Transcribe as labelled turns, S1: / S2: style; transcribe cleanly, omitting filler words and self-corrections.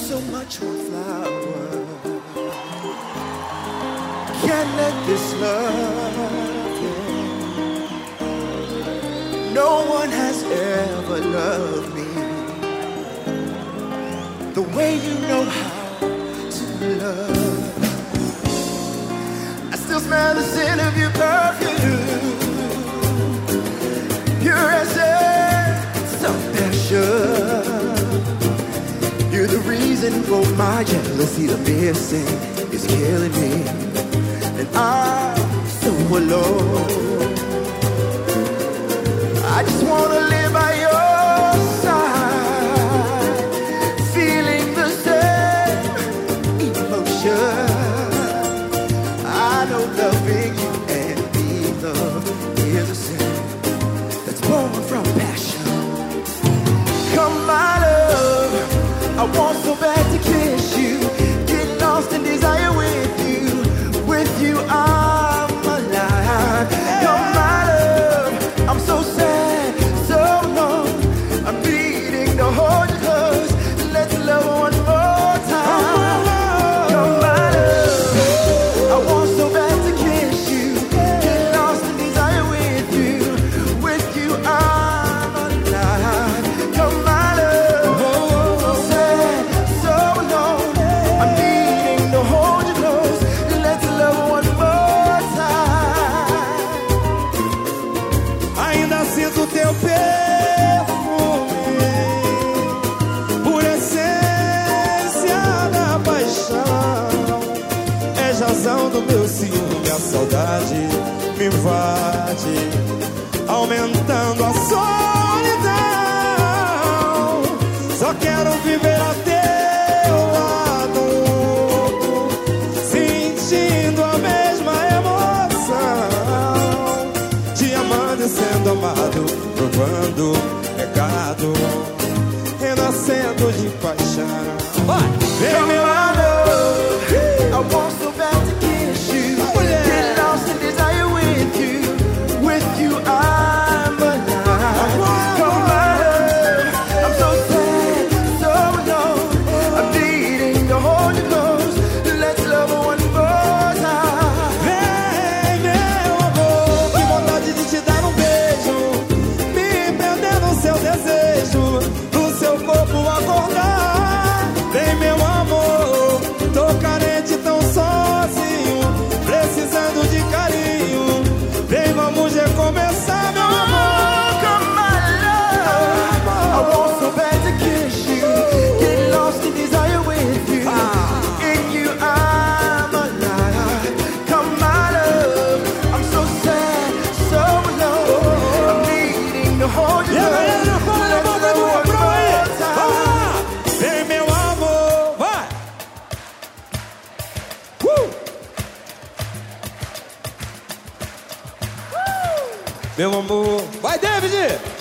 S1: so much more flower. Can't let this love end. No one has ever loved me the way you know how to love. I still smell the scent of your perfume, pure as air, so special. You're the reason for my jealousy. The missing is killing me, and I'm so alone. I just wanna live by your side, feeling the same emotion. I know loving you and being loved is the same. That's born from passion. Come, my love, I want so bad to kiss you, get lost in desire with you. With you I'm alive. You're my love, I'm so sad, so long. I'm needing to hold you close. Let's love one more time. You're my love, I want so bad to kiss you, get lost in desire with you. With you I'm alive. You're my love, so sad, so alone. I'm needing to hold you close. Let's love one more time.
S2: Ainda sinto teu perfume, pura essência da paixão. És razão do meu ciúme, a saudade me invade, aumentando a solidão. Só quero viver a teu lado, sentindo a mesma emoção, te amando e sendo amado, provando pecado, renascendo de paixão. Vem, meu amor,
S1: I want so bad to kiss you, get lost in desire with you. With you I'm alive. Come, my love, I'm so sad, so alone. I'm needing to hold you close. Let's love one more time.
S2: vem, meu amor, que vontade de te dar um beijo, me prender no seu desejo, no seu corpo acordar. Vem, meu amor, tô carente, tão sozinho, precisando de carinho. Vem, vamos recomeçar, meu amor.
S1: Come, my love, I want so bad to kiss you, get lost in desire with you. In you I'm alive. Come, my love, I'm so sad, so alone. I'm needing to hold you
S2: E a galera
S1: close.
S2: já fala na boca do refrão aí. Vamos lá. Vem, meu amor, vai. Meu amor, vai, David.